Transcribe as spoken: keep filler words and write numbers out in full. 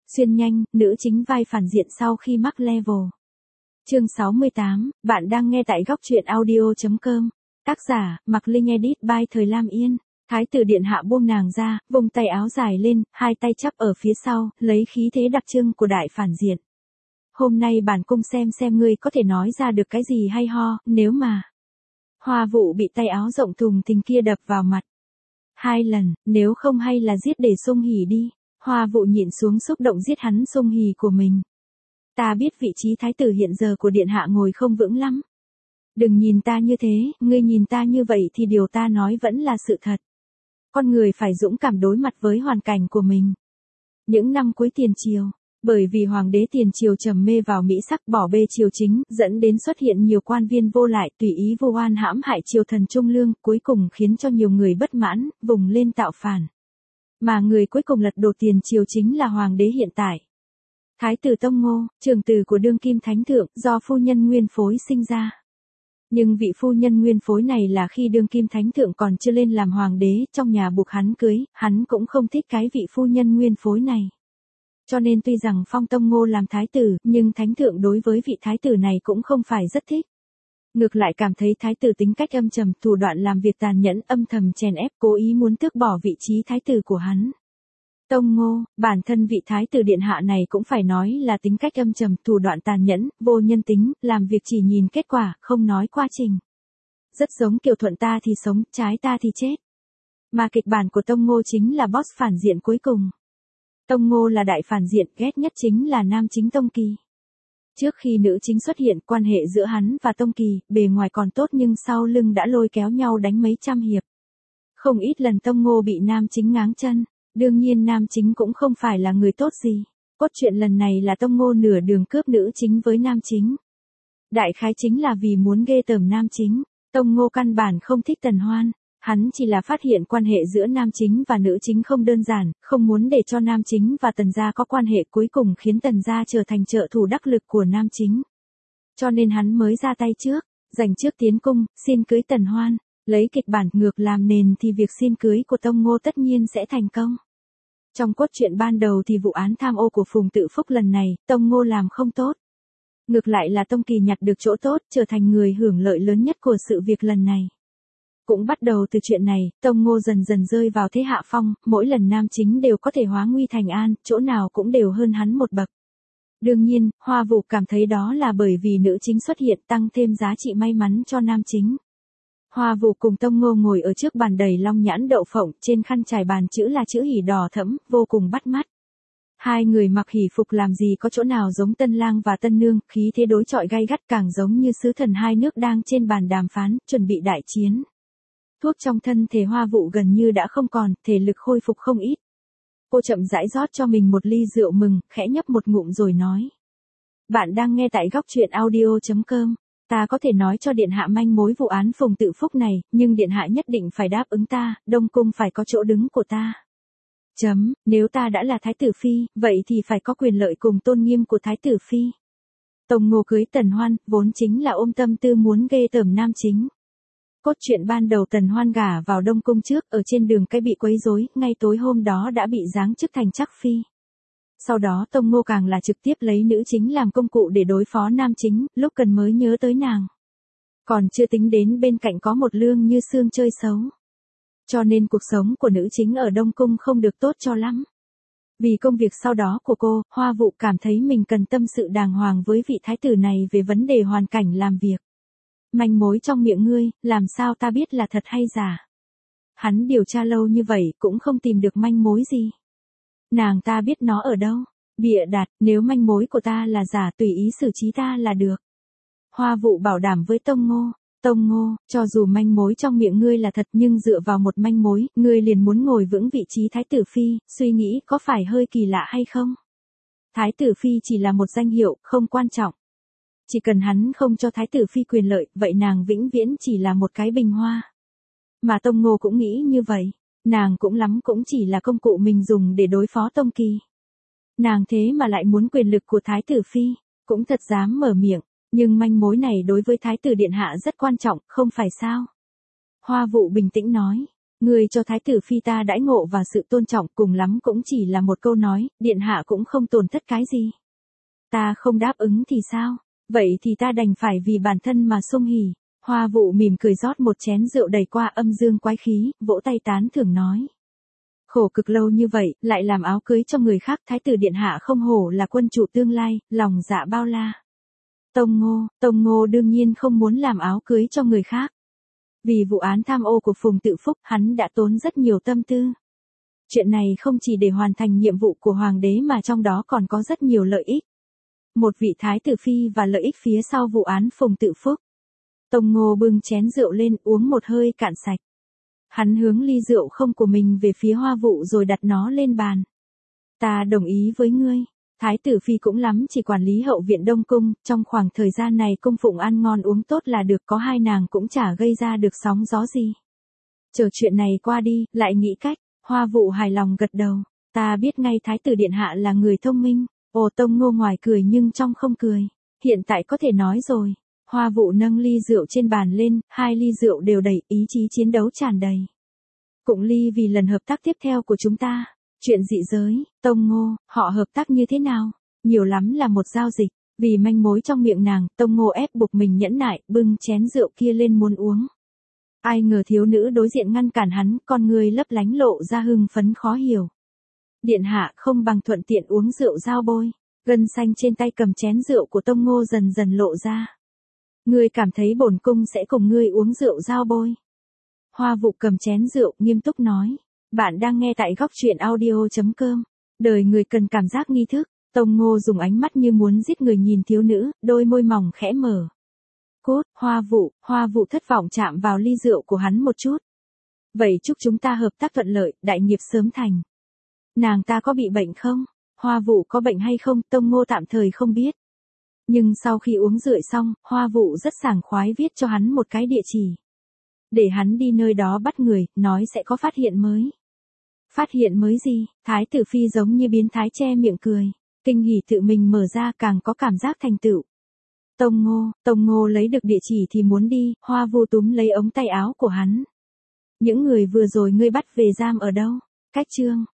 Xuyên nhanh, nữ chính vai phản diện sau khi mắc level. Chương sáu mươi tám, bạn đang nghe tại góc truyện audio chấm com. Tác giả, Mạc Linh edit by Thời Lam Yên. Thái tử điện hạ buông nàng ra, vùng tay áo dài lên, hai tay chắp ở phía sau, lấy khí thế đặc trưng của đại phản diện. Hôm nay bản cung xem xem ngươi có thể nói ra được cái gì hay ho, nếu mà. Hoa Vụ bị tay áo rộng thùng thình kia đập vào mặt. Hai lần, nếu không hay là giết để Sung Hỉ đi. Hoa Vụ nhịn xuống xúc động giết hắn Sung Hỉ của mình. Ta biết vị trí thái tử hiện giờ của điện hạ ngồi không vững lắm. Đừng nhìn ta như thế, ngươi nhìn ta như vậy thì điều ta nói vẫn là sự thật. Con người phải dũng cảm đối mặt với hoàn cảnh của mình. Những năm cuối tiền triều, bởi vì hoàng đế tiền triều trầm mê vào mỹ sắc bỏ bê triều chính, dẫn đến xuất hiện nhiều quan viên vô lại tùy ý vô oan hãm hại triều thần trung lương, cuối cùng khiến cho nhiều người bất mãn, vùng lên tạo phản. Mà người cuối cùng lật đổ tiền triều chính là hoàng đế hiện tại. Thái tử Tông Ngô, trưởng tử của đương kim thánh thượng, do phu nhân nguyên phối sinh ra. Nhưng vị phu nhân nguyên phối này là khi đương kim thánh thượng còn chưa lên làm hoàng đế, trong nhà buộc hắn cưới, hắn cũng không thích cái vị phu nhân nguyên phối này. Cho nên tuy rằng phong Tông Ngô làm thái tử, nhưng thánh thượng đối với vị thái tử này cũng không phải rất thích. Ngược lại cảm thấy thái tử tính cách âm trầm, thủ đoạn làm việc tàn nhẫn, âm thầm chèn ép, cố ý muốn tước bỏ vị trí thái tử của hắn. Tông Ngô, bản thân vị thái tử điện hạ này cũng phải nói là tính cách âm trầm, thủ đoạn tàn nhẫn, vô nhân tính, làm việc chỉ nhìn kết quả, không nói quá trình. Rất giống kiểu thuận ta thì sống, trái ta thì chết. Mà kịch bản của Tông Ngô chính là boss phản diện cuối cùng. Tông Ngô là đại phản diện, ghét nhất chính là nam chính Tông Kỳ. Trước khi nữ chính xuất hiện, quan hệ giữa hắn và Tông Kỳ, bề ngoài còn tốt nhưng sau lưng đã lôi kéo nhau đánh mấy trăm hiệp. Không ít lần Tông Ngô bị nam chính ngáng chân. Đương nhiên nam chính cũng không phải là người tốt gì. Cốt truyện lần này là Tông Ngô nửa đường cướp nữ chính với nam chính. Đại khái chính là vì muốn ghê tởm nam chính. Tông Ngô căn bản không thích Tần Hoan. Hắn chỉ là phát hiện quan hệ giữa nam chính và nữ chính không đơn giản, không muốn để cho nam chính và Tần gia có quan hệ, cuối cùng khiến Tần gia trở thành trợ thủ đắc lực của nam chính. Cho nên hắn mới ra tay trước, giành trước tiến cung, xin cưới Tần Hoan. Lấy kịch bản ngược làm nền thì việc xin cưới của Tông Ngô tất nhiên sẽ thành công. Trong cốt truyện ban đầu thì vụ án tham ô của Phùng Tự Phúc lần này, Tông Ngô làm không tốt. Ngược lại là Tông Kỳ nhặt được chỗ tốt, trở thành người hưởng lợi lớn nhất của sự việc lần này. Cũng bắt đầu từ chuyện này, Tông Ngô dần dần rơi vào thế hạ phong, mỗi lần nam chính đều có thể hóa nguy thành an, chỗ nào cũng đều hơn hắn một bậc. Đương nhiên, Hoa Vụ cảm thấy đó là bởi vì nữ chính xuất hiện tăng thêm giá trị may mắn cho nam chính. Hoa Vụ cùng Tông Ngô ngồi ở trước bàn đầy long nhãn đậu phộng, trên khăn trải bàn chữ là chữ hỉ đỏ thẫm, vô cùng bắt mắt. Hai người mặc hỉ phục làm gì có chỗ nào giống tân lang và tân nương, khí thế đối chọi gay gắt, càng giống như sứ thần hai nước đang trên bàn đàm phán, chuẩn bị đại chiến. Thuốc trong thân thể Hoa Vụ gần như đã không còn, thể lực khôi phục không ít. Cô chậm rãi rót cho mình một ly rượu mừng, khẽ nhấp một ngụm rồi nói. Bạn đang nghe tại góc truyện audio chấm com. Ta có thể nói cho điện hạ manh mối vụ án Phùng Tự Phúc này, nhưng điện hạ nhất định phải đáp ứng ta, Đông Cung phải có chỗ đứng của ta. Chấm, nếu ta đã là thái tử phi, vậy thì phải có quyền lợi cùng tôn nghiêm của thái tử phi. Tông Ngô cưới Tần Hoan, vốn chính là ôm tâm tư muốn ghê tởm nam chính. Cốt truyện ban đầu Tần Hoan gả vào Đông Cung trước, ở trên đường cái bị quấy rối, ngay tối hôm đó đã bị giáng chức thành trắc phi. Sau đó Tông Ngô càng là trực tiếp lấy nữ chính làm công cụ để đối phó nam chính, lúc cần mới nhớ tới nàng. Còn chưa tính đến bên cạnh có một Lương Như Sương chơi xấu. Cho nên cuộc sống của nữ chính ở Đông Cung không được tốt cho lắm. Vì công việc sau đó của cô, Hoa Vụ cảm thấy mình cần tâm sự đàng hoàng với vị thái tử này về vấn đề hoàn cảnh làm việc. Manh mối trong miệng ngươi, làm sao ta biết là thật hay giả? Hắn điều tra lâu như vậy cũng không tìm được manh mối gì. Nàng ta biết nó ở đâu? Bịa đặt, nếu manh mối của ta là giả tùy ý xử trí ta là được. Hoa Vụ bảo đảm với Tông Ngô. Tông Ngô, cho dù manh mối trong miệng ngươi là thật nhưng dựa vào một manh mối, ngươi liền muốn ngồi vững vị trí thái tử phi, suy nghĩ có phải hơi kỳ lạ hay không? Thái tử phi chỉ là một danh hiệu, không quan trọng. Chỉ cần hắn không cho thái tử phi quyền lợi, vậy nàng vĩnh viễn chỉ là một cái bình hoa. Mà Tông Ngô cũng nghĩ như vậy. Nàng cũng lắm cũng chỉ là công cụ mình dùng để đối phó Tông Kỳ. Nàng thế mà lại muốn quyền lực của thái tử phi, cũng thật dám mở miệng, nhưng manh mối này đối với thái tử điện hạ rất quan trọng, không phải sao? Hoa Vụ bình tĩnh nói, Người cho thái tử phi ta đãi ngộ và sự tôn trọng, cùng lắm cũng chỉ là một câu nói, điện hạ cũng không tổn thất cái gì. Ta không đáp ứng thì sao? Vậy thì ta đành phải vì bản thân mà sung hỉ. Hoa Vụ mỉm cười rót một chén rượu đầy qua âm dương quái khí, vỗ tay tán thưởng nói. Khổ cực lâu như vậy, lại làm áo cưới cho người khác, thái tử điện hạ không hổ là quân chủ tương lai, lòng dạ bao la. Tông Ngô, Tông Ngô đương nhiên không muốn làm áo cưới cho người khác. Vì vụ án tham ô của Phùng Tự Phúc, hắn đã tốn rất nhiều tâm tư. Chuyện này không chỉ để hoàn thành nhiệm vụ của hoàng đế mà trong đó còn có rất nhiều lợi ích. Một vị thái tử phi và lợi ích phía sau vụ án Phùng Tự Phúc. Tông Ngô bưng chén rượu lên, uống một hơi cạn sạch. Hắn hướng ly rượu không của mình về phía Hoa Vụ rồi đặt nó lên bàn. Ta đồng ý với ngươi. Thái tử phi cũng lắm chỉ quản lý hậu viện Đông Cung, trong khoảng thời gian này cung phụng ăn ngon uống tốt là được, có hai nàng cũng chả gây ra được sóng gió gì. Chờ chuyện này qua đi, lại nghĩ cách. Hoa Vụ hài lòng gật đầu. Ta biết ngay thái tử điện hạ là người thông minh. Ồ, Tông Ngô ngoài cười nhưng trong không cười. Hiện tại có thể nói rồi. Hoa Vụ nâng ly rượu trên bàn lên, hai ly rượu đều đầy, ý chí chiến đấu tràn đầy. Cụng ly vì lần hợp tác tiếp theo của chúng ta. Chuyện dị giới, Tông Ngô, họ hợp tác như thế nào? Nhiều lắm là một giao dịch. Vì manh mối trong miệng nàng, Tông Ngô ép buộc mình nhẫn nại, bưng chén rượu kia lên muốn uống. Ai ngờ thiếu nữ đối diện ngăn cản hắn, con người lấp lánh lộ ra hưng phấn khó hiểu. Điện hạ không bằng thuận tiện uống rượu giao bôi. Gân xanh trên tay cầm chén rượu của Tông Ngô dần dần lộ ra. Ngươi cảm thấy bổn cung sẽ cùng ngươi uống rượu giao bôi. Hoa Vụ cầm chén rượu, nghiêm túc nói. Bạn đang nghe tại góc truyện audio chấm com. Đời người cần cảm giác nghi thức. Tông Ngô dùng ánh mắt như muốn giết người nhìn thiếu nữ, đôi môi mỏng khẽ mở. Cốt, Hoa Vụ, Hoa Vụ thất vọng chạm vào ly rượu của hắn một chút. Vậy chúc chúng ta hợp tác thuận lợi, đại nghiệp sớm thành. Nàng ta có bị bệnh không? Hoa Vụ có bệnh hay không, Tông Ngô tạm thời không biết. Nhưng sau khi uống rượu xong, Hoa Vụ rất sảng khoái viết cho hắn một cái địa chỉ. Để hắn đi nơi đó bắt người, nói sẽ có phát hiện mới. Phát hiện mới gì? Thái tử phi giống như biến thái che miệng cười. Kinh hỉ tự mình mở ra càng có cảm giác thành tựu. Tông Ngô, Tông Ngô lấy được địa chỉ thì muốn đi, Hoa Vụ túm lấy ống tay áo của hắn. Những người vừa rồi ngươi bắt về giam ở đâu? Cách chương.